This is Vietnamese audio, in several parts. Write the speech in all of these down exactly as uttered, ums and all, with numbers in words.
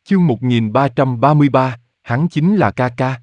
Chương một nghìn ba trăm ba mươi ba, hắn chính là ca ca.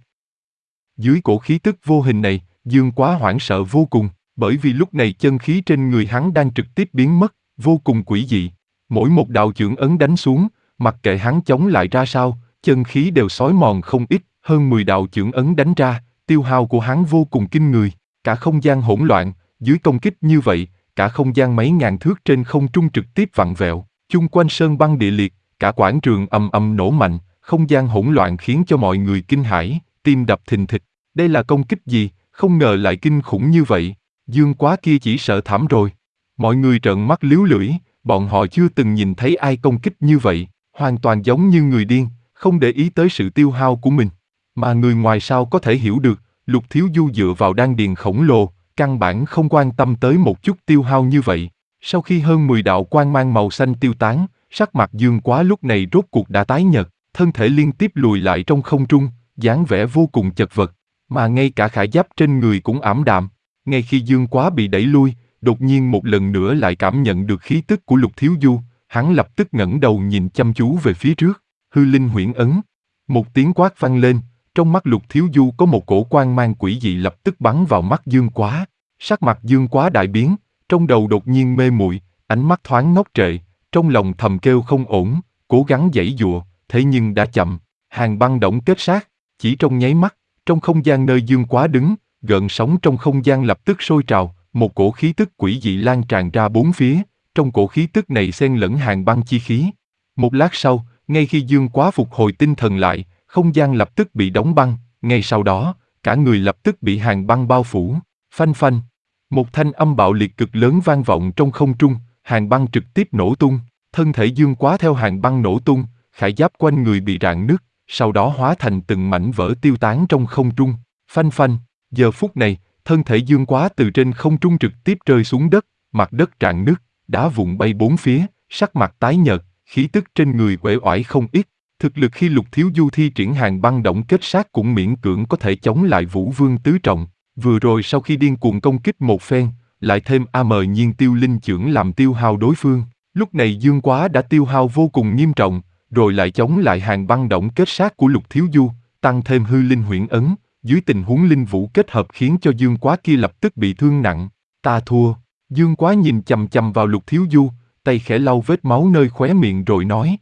Dưới cổ khí tức vô hình này, Dương Quá hoảng sợ vô cùng, bởi vì lúc này chân khí trên người hắn đang trực tiếp biến mất, vô cùng quỷ dị. Mỗi một đạo chưởng ấn đánh xuống, mặc kệ hắn chống lại ra sao, chân khí đều xói mòn không ít, hơn mười đạo chưởng ấn đánh ra, tiêu hao của hắn vô cùng kinh người, cả không gian hỗn loạn, dưới công kích như vậy, cả không gian mấy ngàn thước trên không trung trực tiếp vặn vẹo, chung quanh sơn băng địa liệt, cả quảng trường ầm ầm nổ mạnh, không gian hỗn loạn khiến cho mọi người kinh hãi, tim đập thình thịch. Đây là công kích gì, không ngờ lại kinh khủng như vậy. Dương Quá kia chỉ sợ thảm rồi. Mọi người trợn mắt líu lưỡi, bọn họ chưa từng nhìn thấy ai công kích như vậy, hoàn toàn giống như người điên, không để ý tới sự tiêu hao của mình. Mà người ngoài sao có thể hiểu được, Lục Thiếu Du dựa vào đan điền khổng lồ, căn bản không quan tâm tới một chút tiêu hao như vậy. Sau khi hơn mười đạo quang mang màu xanh tiêu tán, sắc mặt Dương Quá lúc này rốt cuộc đã tái nhợt, thân thể liên tiếp lùi lại trong không trung, dáng vẻ vô cùng chật vật, mà ngay cả khải giáp trên người cũng ảm đạm. Ngay khi Dương Quá bị đẩy lui, đột nhiên một lần nữa lại cảm nhận được khí tức của Lục Thiếu Du, hắn lập tức ngẩng đầu nhìn chăm chú về phía trước, hư linh huyễn ấn. Một tiếng quát vang lên, trong mắt Lục Thiếu Du có một cổ quang mang quỷ dị lập tức bắn vào mắt Dương Quá. Sắc mặt Dương Quá đại biến, trong đầu đột nhiên mê muội, ánh mắt thoáng ngốc trệ, trong lòng thầm kêu không ổn, cố gắng giãy giụa, thế nhưng đã chậm. Hàn băng động kết sát, chỉ trong nháy mắt, trong không gian nơi Dương Quá đứng, gợn sóng trong không gian lập tức sôi trào, một cổ khí tức quỷ dị lan tràn ra bốn phía, trong cổ khí tức này xen lẫn hàn băng chi khí. Một lát sau, ngay khi Dương Quá phục hồi tinh thần lại, không gian lập tức bị đóng băng, ngay sau đó, cả người lập tức bị hàn băng bao phủ. Phanh phanh, một thanh âm bạo liệt cực lớn vang vọng trong không trung, hàn băng trực tiếp nổ tung, thân thể Dương Quá theo hàn băng nổ tung, khải giáp quanh người bị rạn nứt, sau đó hóa thành từng mảnh vỡ tiêu tán trong không trung. Phanh phanh, giờ phút này, thân thể Dương Quá từ trên không trung trực tiếp rơi xuống đất, mặt đất rạn nứt, đá vụn bay bốn phía, sắc mặt tái nhợt, khí tức trên người uể oải không ít. Thực lực khi Lục Thiếu Du thi triển hàn băng động kết sát cũng miễn cưỡng có thể chống lại Vũ Vương tứ trọng. Vừa rồi sau khi điên cuồng công kích một phen, lại thêm A Mờ Nhiên Tiêu Linh chưởng làm tiêu hao đối phương. Lúc này Dương Quá đã tiêu hao vô cùng nghiêm trọng, rồi lại chống lại hàn băng động kết sát của Lục Thiếu Du, tăng thêm hư linh huyễn ấn, dưới tình huống linh vũ kết hợp khiến cho Dương Quá kia lập tức bị thương nặng. Ta thua. Dương Quá nhìn chằm chằm vào Lục Thiếu Du, tay khẽ lau vết máu nơi khóe miệng rồi nói.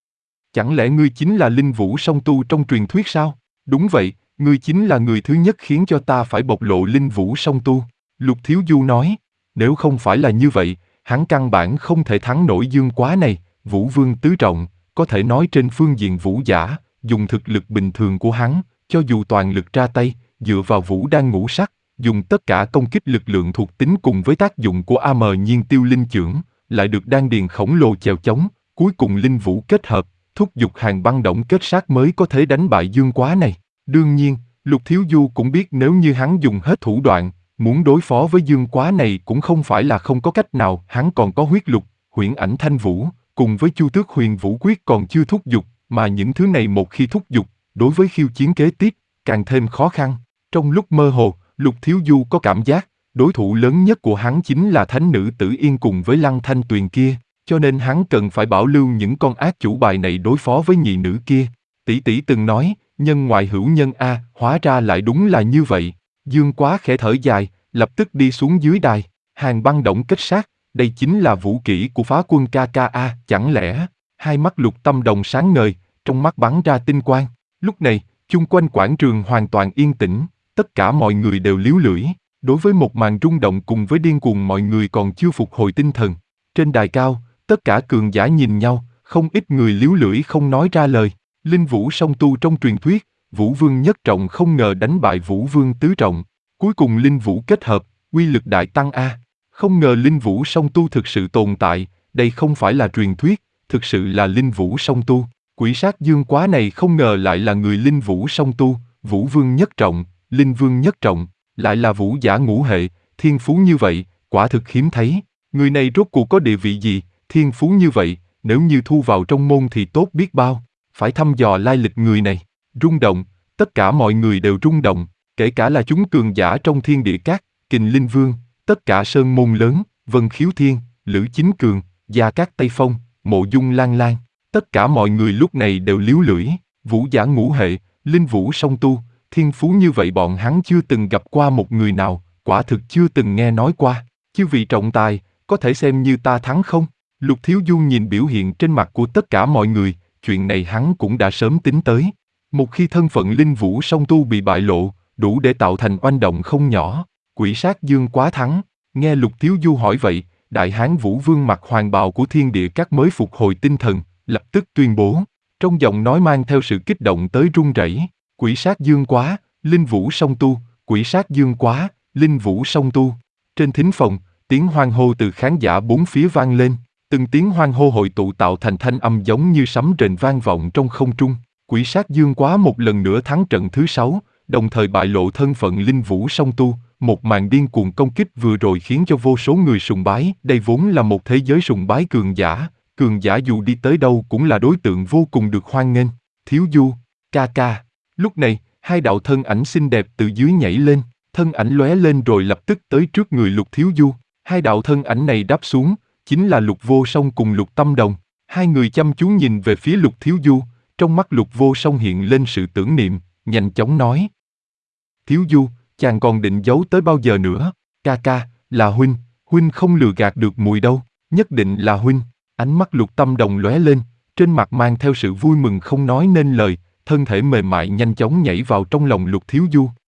Chẳng lẽ ngươi chính là linh vũ song tu trong truyền thuyết sao? Đúng vậy, ngươi chính là người thứ nhất khiến cho ta phải bộc lộ linh vũ song tu. Lục Thiếu Du nói, nếu không phải là như vậy, hắn căn bản không thể thắng nổi Dương Quá này. Vũ Vương tứ trọng, có thể nói trên phương diện vũ giả, dùng thực lực bình thường của hắn, cho dù toàn lực ra tay, dựa vào vũ đan ngũ sắc, dùng tất cả công kích lực lượng thuộc tính cùng với tác dụng của A Mờ Nhiên Tiêu Linh chưởng, lại được đan điền khổng lồ chèo chống, cuối cùng linh vũ kết hợp, thúc giục hàn băng động kết sát mới có thể đánh bại Dương Quá này. Đương nhiên, Lục Thiếu Du cũng biết nếu như hắn dùng hết thủ đoạn, muốn đối phó với Dương Quá này cũng không phải là không có cách nào. Hắn còn có huyết lục, huyễn ảnh thanh vũ, cùng với Chu Tước Huyền Vũ Quyết còn chưa thúc giục, mà những thứ này một khi thúc giục, đối với khiêu chiến kế tiếp, càng thêm khó khăn. Trong lúc mơ hồ, Lục Thiếu Du có cảm giác, đối thủ lớn nhất của hắn chính là thánh nữ Tử Yên cùng với Lăng Thanh Tuyền kia, cho nên hắn cần phải bảo lưu những con ác chủ bài này đối phó với nhị nữ kia. Tỷ tỷ từng nói, nhân ngoại hữu nhân a, hóa ra lại đúng là như vậy. Dương Quá khẽ thở dài, lập tức đi xuống dưới đài. Hàn băng động kết sát, đây chính là vũ kỹ của Phá Quân ca ca a, chẳng lẽ? Hai mắt Lục Tâm Đồng sáng ngời, trong mắt bắn ra tinh quang. Lúc này, chung quanh quảng trường hoàn toàn yên tĩnh, tất cả mọi người đều líu lưỡi. Đối với một màn rung động cùng với điên cuồng mọi người còn chưa phục hồi tinh thần. Trên đài cao, tất cả cường giả nhìn nhau, không ít người líu lưỡi không nói ra lời. Linh vũ song tu trong truyền thuyết, Vũ Vương nhất trọng không ngờ đánh bại Vũ Vương tứ trọng. Cuối cùng linh vũ kết hợp, uy lực đại tăng a. Không ngờ linh vũ song tu thực sự tồn tại, đây không phải là truyền thuyết, thực sự là linh vũ song tu. Quỷ sát Dương Quá này không ngờ lại là người linh vũ song tu, Vũ Vương nhất trọng, Linh Vương nhất trọng, lại là vũ giả ngũ hệ, thiên phú như vậy, quả thực hiếm thấy. Người này rốt cuộc có địa vị gì, thiên phú như vậy, nếu như thu vào trong môn thì tốt biết bao. Phải thăm dò lai lịch người này. Rung động, tất cả mọi người đều rung động, kể cả là chúng cường giả trong Thiên Địa Các, Kình Linh Vương, tất cả sơn môn lớn, Vân Khiếu Thiên, Lữ Chính Cường, Gia Cát Tây Phong, Mộ Dung Lan Lan, Tất cả mọi người lúc này đều líu lưỡi, vũ giả ngũ hệ, linh vũ song tu, thiên phú như vậy bọn hắn chưa từng gặp qua một người nào, quả thực chưa từng nghe nói qua. Chư vị trọng tài, có thể xem như ta thắng không? Lục Thiếu Du nhìn biểu hiện trên mặt của tất cả mọi người, chuyện này hắn cũng đã sớm tính tới. Một khi thân phận linh vũ song tu bị bại lộ, đủ để tạo thành oanh động không nhỏ. Quỷ sát dương quá thắng. Nghe Lục Thiếu Du hỏi vậy, đại hán Vũ Vương mặc hoàng bào của thiên địa các mới phục hồi tinh thần, lập tức tuyên bố. Trong giọng nói mang theo sự kích động tới run rẩy. Quỷ sát dương quá, linh vũ song tu, quỷ sát dương quá, linh vũ song tu. Trên thính phòng, tiếng hoan hô từ khán giả bốn phía vang lên. Từng tiếng hoan hô hội tụ tạo thành thanh âm giống như sấm rền vang vọng trong không trung. Quỷ sát dương quá một lần nữa thắng trận thứ sáu, đồng thời bại lộ thân phận linh vũ song tu. Một màn điên cuồng công kích vừa rồi khiến cho vô số người sùng bái. Đây vốn là một thế giới sùng bái cường giả. Cường giả dù đi tới đâu cũng là đối tượng vô cùng được hoan nghênh. Thiếu Du, ca ca. Lúc này, hai đạo thân ảnh xinh đẹp từ dưới nhảy lên. Thân ảnh lóe lên rồi lập tức tới trước người Lục Thiếu Du. Hai đạo thân ảnh này đáp xuống, chính là Lục Vô Song cùng Lục Tâm Đồng. Hai người chăm chú nhìn về phía Lục Thiếu Du, trong mắt Lục Vô Song hiện lên sự tưởng niệm, nhanh chóng nói. Thiếu Du, chàng còn định giấu tới bao giờ nữa? Ca ca, là huynh, huynh không lừa gạt được mùi đâu, nhất định là huynh. Ánh mắt Lục Tâm Đồng lóe lên, trên mặt mang theo sự vui mừng không nói nên lời, thân thể mềm mại nhanh chóng nhảy vào trong lòng Lục Thiếu Du.